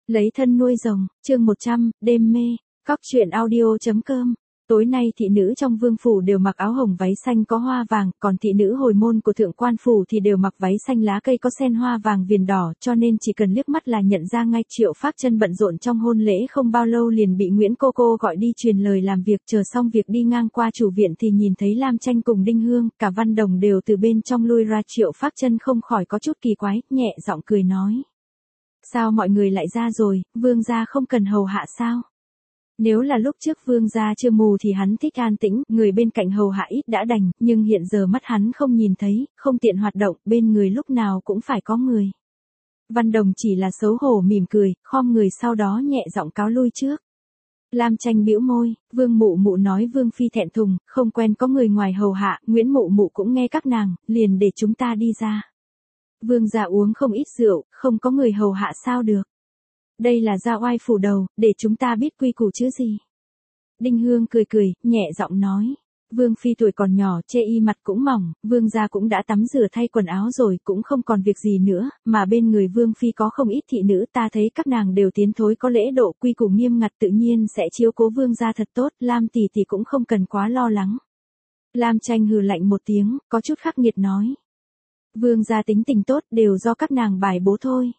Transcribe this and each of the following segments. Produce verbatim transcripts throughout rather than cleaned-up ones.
Lấy thân nuôi rồng, chương một trăm, đêm mê, cóc truyện audio.com. Tối nay thị nữ trong vương phủ đều mặc áo hồng váy xanh có hoa vàng, còn thị nữ hồi môn của thượng quan phủ thì đều mặc váy xanh lá cây có sen hoa vàng viền đỏ, cho nên chỉ cần liếc mắt là nhận ra ngay. Triệu Phác Chân bận rộn trong hôn lễ không bao lâu liền bị Nguyễn cô cô gọi đi truyền lời làm việc, chờ xong việc đi ngang qua chủ viện thì nhìn thấy Lam Tranh cùng Đinh Hương, cả Văn Đồng đều từ bên trong lui ra. Triệu Phác Chân không khỏi có chút kỳ quái, nhẹ giọng cười nói: "Sao mọi người lại ra rồi, vương gia không cần hầu hạ sao?" Nếu là lúc trước vương gia chưa mù thì hắn thích an tĩnh, người bên cạnh hầu hạ ít đã đành, nhưng hiện giờ mắt hắn không nhìn thấy, không tiện hoạt động, bên người lúc nào cũng phải có người. Văn Đồng chỉ là xấu hổ mỉm cười, khom người sau đó nhẹ giọng cáo lui trước. Lam Tranh bĩu môi, Vương Mụ Mụ nói vương phi thẹn thùng, không quen có người ngoài hầu hạ, Nguyễn Mụ Mụ cũng nghe các nàng, liền để chúng ta đi ra. Vương gia uống không ít rượu, không có người hầu hạ sao được. Đây là gia oai phủ đầu, để chúng ta biết quy củ chứ gì. Đinh Hương cười cười, nhẹ giọng nói: "Vương phi tuổi còn nhỏ, chê y mặt cũng mỏng, vương gia cũng đã tắm rửa thay quần áo rồi, cũng không còn việc gì nữa, mà bên người vương phi có không ít thị nữ, ta thấy các nàng đều tiến thối có lễ độ, quy củ nghiêm ngặt, tự nhiên sẽ chiếu cố vương gia thật tốt, Lam tỷ tỷ cũng không cần quá lo lắng." Lam Tranh hừ lạnh một tiếng, có chút khắc nghiệt nói: "Vương gia tính tình tốt, đều do các nàng bài bố thôi.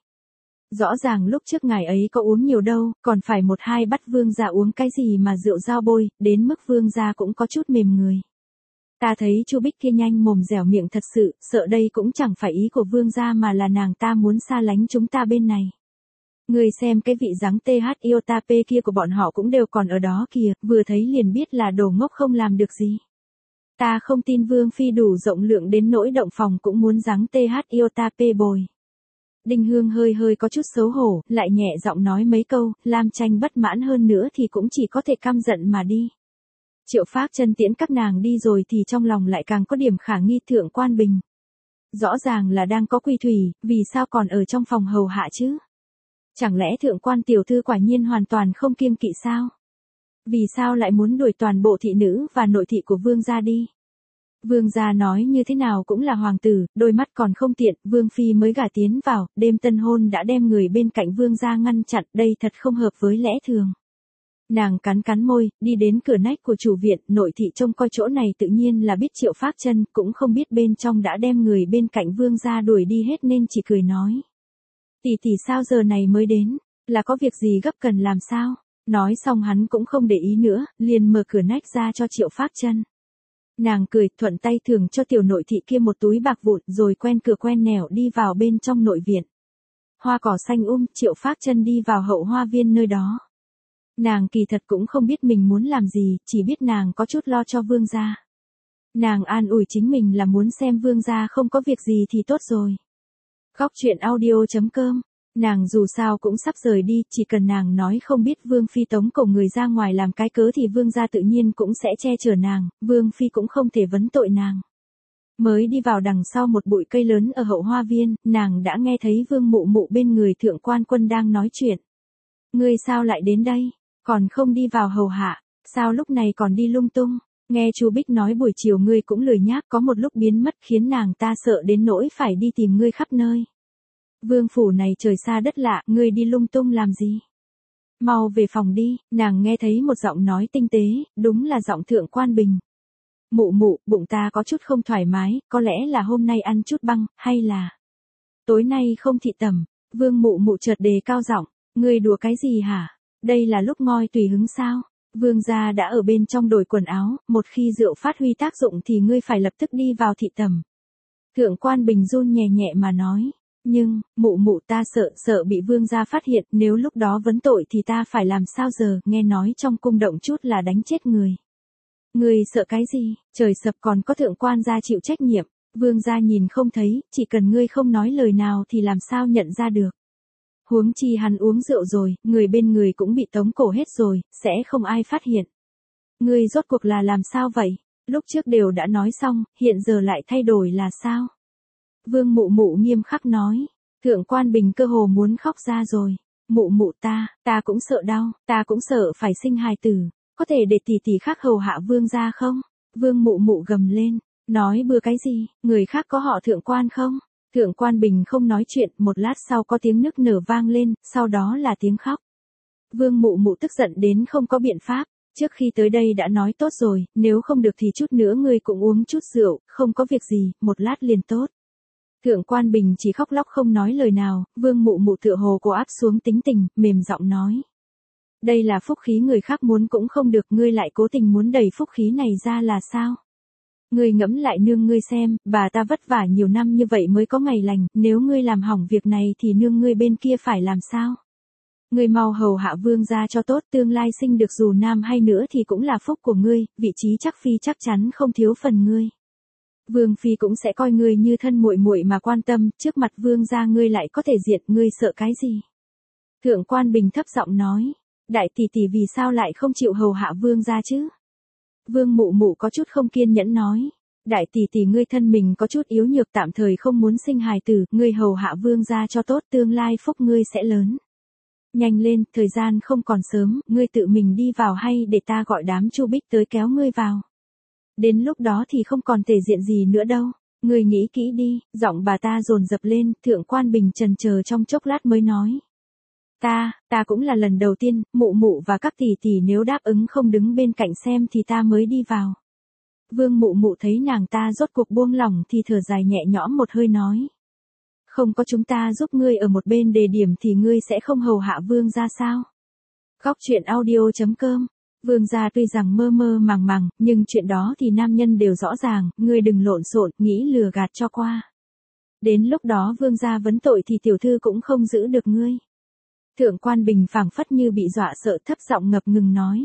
Rõ ràng lúc trước ngài ấy có uống nhiều đâu, còn phải một hai bắt vương gia uống cái gì mà rượu dao bôi, đến mức vương gia cũng có chút mềm người. Ta thấy Chu Bích kia nhanh mồm dẻo miệng thật sự, sợ đây cũng chẳng phải ý của vương gia mà là nàng ta muốn xa lánh chúng ta bên này. Người xem cái vị dáng tê hát iota p kia của bọn họ cũng đều còn ở đó kìa, vừa thấy liền biết là đồ ngốc không làm được gì. Ta không tin vương phi đủ rộng lượng đến nỗi động phòng cũng muốn dáng tê hát iota p bồi." Đinh Hương hơi hơi có chút xấu hổ, lại nhẹ giọng nói mấy câu, Lam Tranh bất mãn hơn nữa thì cũng chỉ có thể căm giận mà đi. Triệu Phác Chân tiễn các nàng đi rồi thì trong lòng lại càng có điểm khả nghi. Thượng quan Bình rõ ràng là đang có quy thủy, vì sao còn ở trong phòng hầu hạ chứ? Chẳng lẽ thượng quan tiểu thư quả nhiên hoàn toàn không kiêng kỵ sao? Vì sao lại muốn đuổi toàn bộ thị nữ và nội thị của vương gia đi? Vương gia nói như thế nào cũng là hoàng tử, đôi mắt còn không tiện, vương phi mới gả tiến vào, đêm tân hôn đã đem người bên cạnh vương gia ngăn chặn, đây thật không hợp với lẽ thường. Nàng cắn cắn môi, đi đến cửa nách của chủ viện, nội thị trông coi chỗ này tự nhiên là biết Triệu Phác Chân, cũng không biết bên trong đã đem người bên cạnh vương gia đuổi đi hết nên chỉ cười nói: "Tỷ tỷ sao giờ này mới đến, là có việc gì gấp cần làm sao?" Nói xong hắn cũng không để ý nữa, liền mở cửa nách ra cho Triệu Phác Chân. Nàng cười, thuận tay thưởng cho tiểu nội thị kia một túi bạc vụn, rồi quen cửa quen nẻo đi vào bên trong nội viện. Hoa cỏ xanh um, Triệu Phác Chân đi vào hậu hoa viên nơi đó. Nàng kỳ thật cũng không biết mình muốn làm gì, chỉ biết nàng có chút lo cho vương gia. Nàng an ủi chính mình là muốn xem vương gia không có việc gì thì tốt rồi. Cóc truyện audio.com. Nàng dù sao cũng sắp rời đi, chỉ cần nàng nói không biết vương phi tống cổ người ra ngoài làm cái cớ thì vương gia tự nhiên cũng sẽ che chở nàng, vương phi cũng không thể vấn tội nàng. Mới đi vào đằng sau một bụi cây lớn ở hậu hoa viên, nàng đã nghe thấy Vương Mụ Mụ bên người thượng quan Quân đang nói chuyện. "Ngươi sao lại đến đây, còn không đi vào hầu hạ, sao lúc này còn đi lung tung?" Nghe chú Bích nói buổi chiều ngươi cũng lười nhác, có một lúc biến mất khiến nàng ta sợ đến nỗi phải đi tìm ngươi khắp nơi. Vương phủ này trời xa đất lạ, ngươi đi lung tung làm gì? Mau về phòng đi. Nàng nghe thấy một giọng nói tinh tế, đúng là giọng thượng quan Bình. "Mụ mụ, bụng ta có chút không thoải mái, có lẽ là hôm nay ăn chút băng, hay là tối nay không thị tẩm." Vương Mụ Mụ chợt đề cao giọng: "Ngươi đùa cái gì hả? Đây là lúc ngoi tùy hứng sao? Vương gia đã ở bên trong đổi quần áo, một khi rượu phát huy tác dụng thì ngươi phải lập tức đi vào thị tẩm." Thượng quan Bình run nhẹ nhẹ mà nói: "Nhưng, mụ mụ ta sợ, sợ bị vương gia phát hiện, nếu lúc đó vấn tội thì ta phải làm sao giờ, nghe nói trong cung động chút là đánh chết người." "Ngươi sợ cái gì, trời sập còn có thượng quan gia chịu trách nhiệm, vương gia nhìn không thấy, chỉ cần ngươi không nói lời nào thì làm sao nhận ra được. Huống chi hắn uống rượu rồi, người bên người cũng bị tống cổ hết rồi, sẽ không ai phát hiện. Ngươi rốt cuộc là làm sao vậy, lúc trước đều đã nói xong, hiện giờ lại thay đổi là sao?" Vương Mụ Mụ nghiêm khắc nói. Thượng quan Bình cơ hồ muốn khóc ra rồi. "Mụ mụ ta, ta cũng sợ đau, ta cũng sợ phải sinh hài tử, có thể để tỷ tỷ khác hầu hạ vương gia không?" Vương Mụ Mụ gầm lên, nói bừa cái gì, người khác có họ thượng quan không? Thượng Quan Bình không nói chuyện, một lát sau có tiếng nức nở vang lên, sau đó là tiếng khóc. Vương Mụ Mụ tức giận đến không có biện pháp, trước khi tới đây đã nói tốt rồi, nếu không được thì chút nữa ngươi cũng uống chút rượu, không có việc gì, một lát liền tốt. Thượng Quan Bình chỉ khóc lóc không nói lời nào, Vương Mụ Mụ tựa hồ cô áp xuống tính tình, mềm giọng nói. Đây là phúc khí người khác muốn cũng không được, ngươi lại cố tình muốn đẩy phúc khí này ra là sao? Ngươi ngẫm lại nương ngươi xem, bà ta vất vả nhiều năm như vậy mới có ngày lành, nếu ngươi làm hỏng việc này thì nương ngươi bên kia phải làm sao? Ngươi mau hầu hạ vương gia cho tốt, tương lai sinh được dù nam hay nữ thì cũng là phúc của ngươi, vị trí chắc phi chắc chắn không thiếu phần ngươi. Vương phi cũng sẽ coi ngươi như thân muội muội mà quan tâm, trước mặt vương gia ngươi lại có thể diện, ngươi sợ cái gì? Thượng Quan Bình thấp giọng nói, đại tỷ tỷ vì sao lại không chịu hầu hạ vương gia chứ? Vương Mụ Mụ có chút không kiên nhẫn nói, đại tỷ tỷ ngươi thân mình có chút yếu nhược tạm thời không muốn sinh hài tử, ngươi hầu hạ vương gia cho tốt, tương lai phúc ngươi sẽ lớn. Nhanh lên, thời gian không còn sớm, ngươi tự mình đi vào hay để ta gọi đám Chu Bích tới kéo ngươi vào. Đến lúc đó thì không còn thể diện gì nữa đâu, ngươi nghĩ kỹ đi, giọng bà ta dồn dập lên, Thượng Quan Bình trần chờ trong chốc lát mới nói. Ta, ta cũng là lần đầu tiên, Mụ Mụ và các tỷ tỷ nếu đáp ứng không đứng bên cạnh xem thì ta mới đi vào. Vương Mụ Mụ thấy nàng ta rốt cuộc buông lỏng thì thở dài nhẹ nhõm một hơi nói. Không có chúng ta giúp ngươi ở một bên đề điểm thì ngươi sẽ không hầu hạ vương gia sao? Góc truyện audio chấm com. Vương gia tuy rằng mơ mơ màng màng, nhưng chuyện đó thì nam nhân đều rõ ràng, ngươi đừng lộn xộn, nghĩ lừa gạt cho qua. Đến lúc đó vương gia vấn tội thì tiểu thư cũng không giữ được ngươi. Thượng Quan Bình phảng phất như bị dọa sợ, thấp giọng ngập ngừng nói.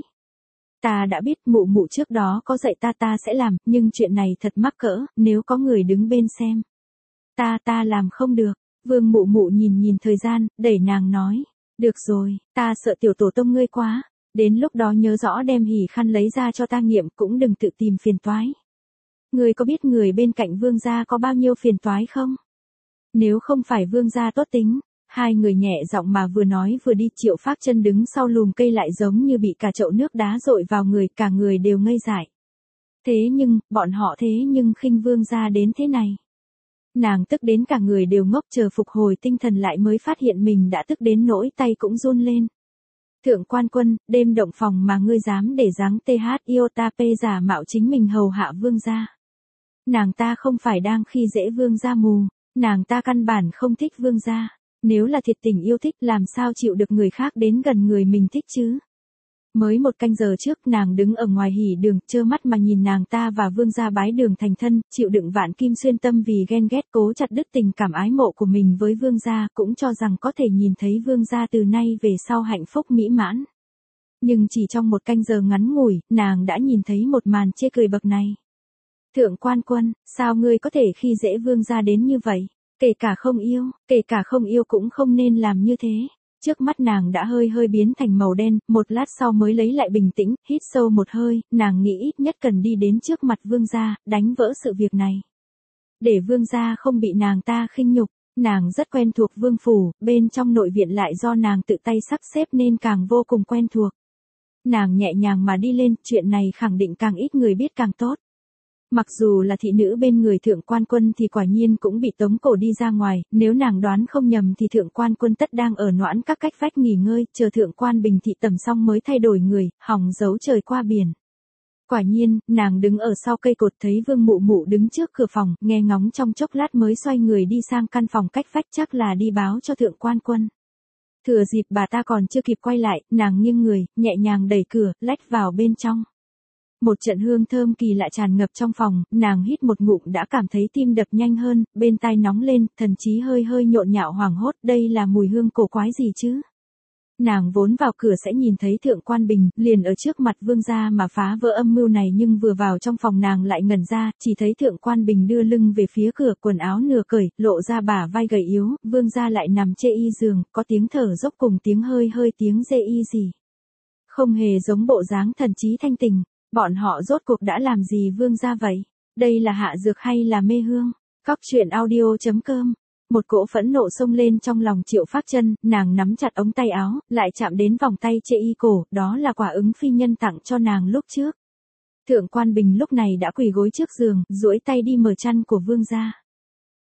Ta đã biết Mụ Mụ trước đó có dạy ta ta sẽ làm, nhưng chuyện này thật mắc cỡ, nếu có người đứng bên xem. Ta ta làm không được. Vương Mụ Mụ nhìn nhìn thời gian, đẩy nàng nói. Được rồi, ta sợ tiểu tổ tông ngươi quá. Đến lúc đó nhớ rõ đem hỉ khăn lấy ra cho ta nghiệm, cũng đừng tự tìm phiền toái. Ngươi có biết người bên cạnh vương gia có bao nhiêu phiền toái không? Nếu không phải vương gia tốt tính. Hai người nhẹ giọng mà vừa nói vừa đi, Triệu Phác Chân đứng sau lùm cây lại giống như bị cả chậu nước đá dội vào người, cả người đều ngây dại. Thế nhưng, bọn họ thế nhưng khinh vương gia đến thế này. Nàng tức đến cả người đều ngốc, chờ phục hồi tinh thần lại mới phát hiện mình đã tức đến nỗi tay cũng run lên. Thượng Quan Quân, đêm động phòng mà ngươi dám để dáng th iota p giả mạo chính mình hầu hạ vương gia. Nàng ta không phải đang khi dễ vương gia mù, nàng ta căn bản không thích vương gia. Nếu là thiệt tình yêu thích làm sao chịu được người khác đến gần người mình thích chứ? Mới một canh giờ trước nàng đứng ở ngoài hỉ đường, trơ mắt mà nhìn nàng ta và vương gia bái đường thành thân, chịu đựng vạn kim xuyên tâm vì ghen ghét cố chặt đứt tình cảm ái mộ của mình với vương gia, cũng cho rằng có thể nhìn thấy vương gia từ nay về sau hạnh phúc mỹ mãn. Nhưng chỉ trong một canh giờ ngắn ngủi, nàng đã nhìn thấy một màn chê cười bậc này. Thượng Quan Quân, sao ngươi có thể khi dễ vương gia đến như vậy? Kể cả không yêu, kể cả không yêu cũng không nên làm như thế. Trước mắt nàng đã hơi hơi biến thành màu đen, một lát sau mới lấy lại bình tĩnh, hít sâu một hơi, nàng nghĩ ít nhất cần đi đến trước mặt vương gia, đánh vỡ sự việc này. Để vương gia không bị nàng ta khinh nhục, nàng rất quen thuộc vương phủ, bên trong nội viện lại do nàng tự tay sắp xếp nên càng vô cùng quen thuộc. Nàng nhẹ nhàng mà đi lên, chuyện này khẳng định càng ít người biết càng tốt. Mặc dù là thị nữ bên người Thượng Quan Quân thì quả nhiên cũng bị tống cổ đi ra ngoài, nếu nàng đoán không nhầm thì Thượng Quan Quân tất đang ở noãn các cách vách nghỉ ngơi, chờ Thượng Quan Bình thị tầm xong mới thay đổi người, hòng giấu trời qua biển. Quả nhiên, nàng đứng ở sau cây cột thấy Vương Mụ Mụ đứng trước cửa phòng, nghe ngóng trong chốc lát mới xoay người đi sang căn phòng cách vách, chắc là đi báo cho Thượng Quan Quân. Thừa dịp bà ta còn chưa kịp quay lại, nàng nghiêng người, nhẹ nhàng đẩy cửa, lách vào bên trong. Một trận hương thơm kỳ lạ tràn ngập trong phòng, nàng hít một ngụm đã cảm thấy tim đập nhanh hơn, bên tai nóng lên, thần trí hơi hơi nhộn nhạo hoảng hốt, đây là mùi hương cổ quái gì chứ? Nàng vốn vào cửa sẽ nhìn thấy Thượng Quan Bình, liền ở trước mặt vương gia mà phá vỡ âm mưu này, nhưng vừa vào trong phòng nàng lại ngẩn ra, chỉ thấy Thượng Quan Bình đưa lưng về phía cửa, quần áo nửa cởi, lộ ra bả vai gầy yếu, vương gia lại nằm chê y giường, có tiếng thở dốc cùng tiếng hơi hơi tiếng dê y gì. Không hề giống bộ dáng thần trí thanh tình. Bọn họ rốt cuộc đã làm gì vương gia vậy? Đây là hạ dược hay là mê hương? Góc truyện audio chấm com. Một cỗ phẫn nộ xông lên trong lòng Triệu Phác Chân, nàng nắm chặt ống tay áo, lại chạm đến vòng tay chê y cổ, đó là quà ứng phi nhân tặng cho nàng lúc trước. Thượng Quan Bình lúc này đã quỳ gối trước giường, duỗi tay đi mở chăn của vương gia.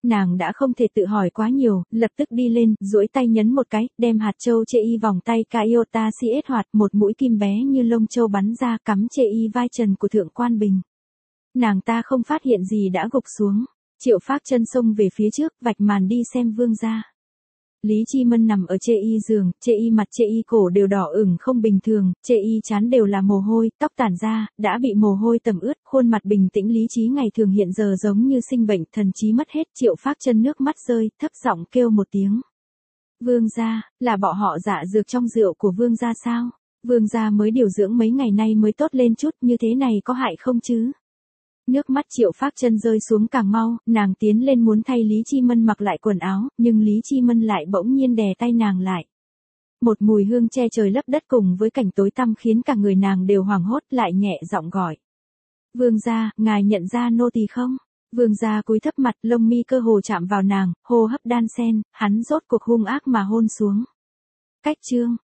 nàng đã không thể tự hỏi quá nhiều, lập tức đi lên, duỗi tay nhấn một cái, đem hạt châu chê y vòng tay Caiota Siết hoạt, một mũi kim bé như lông châu bắn ra cắm chê y vai trần của Thượng Quan Bình. Nàng ta không phát hiện gì đã gục xuống. Triệu Phác chân xông về phía trước, vạch màn đi xem vương gia. Lý Chi Mân nằm ở chê y giường, chê y mặt chê y cổ đều đỏ ửng không bình thường, chê y trán đều là mồ hôi, tóc tản ra, đã bị mồ hôi tẩm ướt, khuôn mặt bình tĩnh lý trí ngày thường hiện giờ giống như sinh bệnh, thần trí mất hết. Triệu Phác chân nước mắt rơi, thấp giọng kêu một tiếng. Vương gia, là bọn họ dạ dược trong rượu của vương gia sao? Vương gia mới điều dưỡng mấy ngày nay mới tốt lên chút, như thế này có hại không chứ? Nước mắt Triệu Phác chân rơi xuống càng mau, nàng tiến lên muốn thay Lý Chi Mân mặc lại quần áo, nhưng Lý Chi Mân lại bỗng nhiên đè tay nàng lại. Một mùi hương che trời lấp đất cùng với cảnh tối tăm khiến cả người nàng đều hoảng hốt, lại nhẹ giọng gọi. Vương gia, ngài nhận ra nô tỳ không? Vương gia cúi thấp mặt, lông mi cơ hồ chạm vào nàng, hô hấp đan sen, hắn rốt cuộc hung ác mà hôn xuống. Cách chương